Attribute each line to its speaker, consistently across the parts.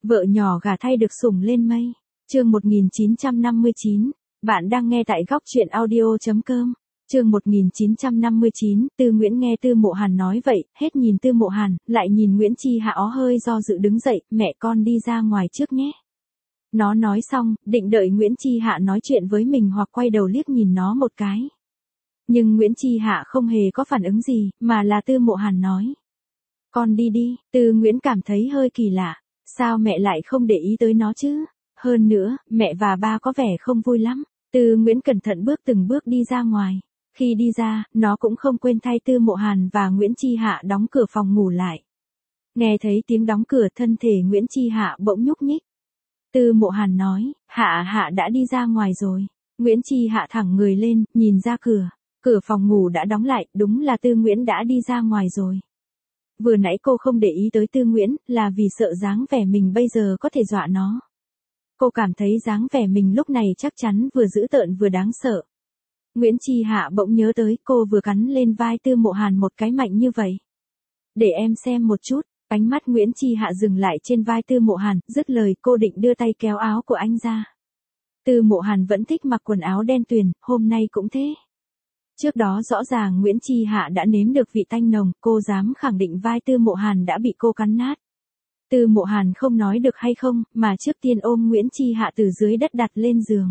Speaker 1: Vợ nhỏ gả thay được sủng lên mây. Chương 1959. Bạn đang nghe tại góc truyện audio.com. Chương 1959, Tư Nguyễn nghe Tư Mộ Hàn nói vậy, hết nhìn Tư Mộ Hàn, lại nhìn Nguyễn Chi Hạ ó hơi do dự đứng dậy, mẹ con đi ra ngoài trước nhé. Nó nói xong, định đợi Nguyễn Chi Hạ nói chuyện với mình hoặc quay đầu liếc nhìn nó một cái. Nhưng Nguyễn Chi Hạ không hề có phản ứng gì, mà là Tư Mộ Hàn nói. Con đi đi, Tư Nguyễn cảm thấy hơi kỳ lạ, sao mẹ lại không để ý tới nó chứ? Hơn nữa, mẹ và ba có vẻ không vui lắm. Tư Nguyễn cẩn thận bước từng bước đi ra ngoài. Khi đi ra, nó cũng không quên thay Tư Mộ Hàn và Nguyễn Chi Hạ đóng cửa phòng ngủ lại. Nghe thấy tiếng đóng cửa, thân thể Nguyễn Chi Hạ bỗng nhúc nhích. Tư Mộ Hàn nói, Hạ đã đi ra ngoài rồi. Nguyễn Chi Hạ thẳng người lên, nhìn ra cửa. Cửa phòng ngủ đã đóng lại, đúng là Tư Nguyễn đã đi ra ngoài rồi. Vừa nãy cô không để ý tới Tư Nguyễn, là vì sợ dáng vẻ mình bây giờ có thể dọa nó. Cô cảm thấy dáng vẻ mình lúc này chắc chắn vừa dữ tợn vừa đáng sợ. Nguyễn Chi Hạ bỗng nhớ tới, cô vừa cắn lên vai Tư Mộ Hàn một cái mạnh như vậy. Để em xem một chút. Ánh mắt Nguyễn Chi Hạ dừng lại trên vai Tư Mộ Hàn, dứt lời cô định đưa tay kéo áo của anh ra. Tư Mộ Hàn vẫn thích mặc quần áo đen tuyền, hôm nay cũng thế. Trước đó rõ ràng Nguyễn Chi Hạ đã nếm được vị tanh nồng, cô dám khẳng định vai Tư Mộ Hàn đã bị cô cắn nát. Tư Mộ Hàn không nói được hay không, mà trước tiên ôm Nguyễn Chi Hạ từ dưới đất đặt lên giường.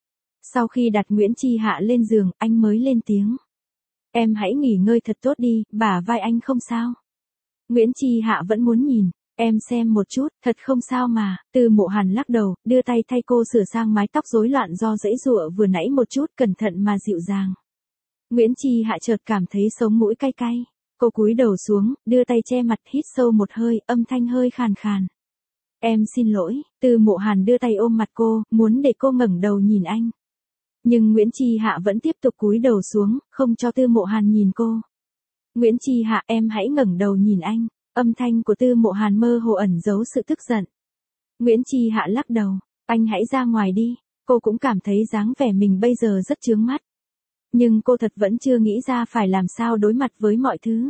Speaker 1: Sau khi đặt Nguyễn Chi Hạ lên giường, anh mới lên tiếng. Em hãy nghỉ ngơi thật tốt đi, bả vai anh không sao. Nguyễn Chi Hạ vẫn muốn nhìn. Em xem một chút, thật không sao mà. Tư Mộ Hàn lắc đầu, đưa tay thay cô sửa sang mái tóc rối loạn do giãy giụa vừa nãy một chút, cẩn thận mà dịu dàng. Nguyễn Chi Hạ chợt cảm thấy sống mũi cay cay. Cô cúi đầu xuống, đưa tay che mặt, hít sâu một hơi, âm thanh hơi khàn khàn. Em xin lỗi. Tư Mộ Hàn đưa tay ôm mặt cô, muốn để cô ngẩng đầu nhìn anh. Nhưng Nguyễn Chi Hạ vẫn tiếp tục cúi đầu xuống, không cho Tư Mộ Hàn nhìn cô. Nguyễn Chi Hạ, em hãy ngẩng đầu nhìn anh. Âm thanh của Tư Mộ Hàn mơ hồ ẩn giấu sự tức giận. Nguyễn Chi Hạ lắc đầu. Anh hãy ra ngoài đi. Cô cũng cảm thấy dáng vẻ mình bây giờ rất chướng mắt. Nhưng cô thật vẫn chưa nghĩ ra phải làm sao đối mặt với mọi thứ.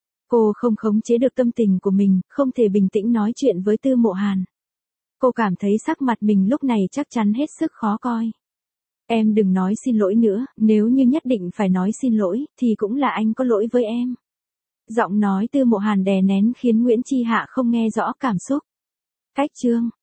Speaker 1: Cô không khống chế được tâm tình của mình, không thể bình tĩnh nói chuyện với Tư Mộ Hàn. Cô cảm thấy sắc mặt mình lúc này chắc chắn hết sức khó coi. Em đừng nói xin lỗi nữa, nếu như nhất định phải nói xin lỗi, thì cũng là anh có lỗi với em. Giọng nói Tư Mộ Hàn đè nén khiến Nguyễn Chi Hạ không nghe rõ cảm xúc. Cách chương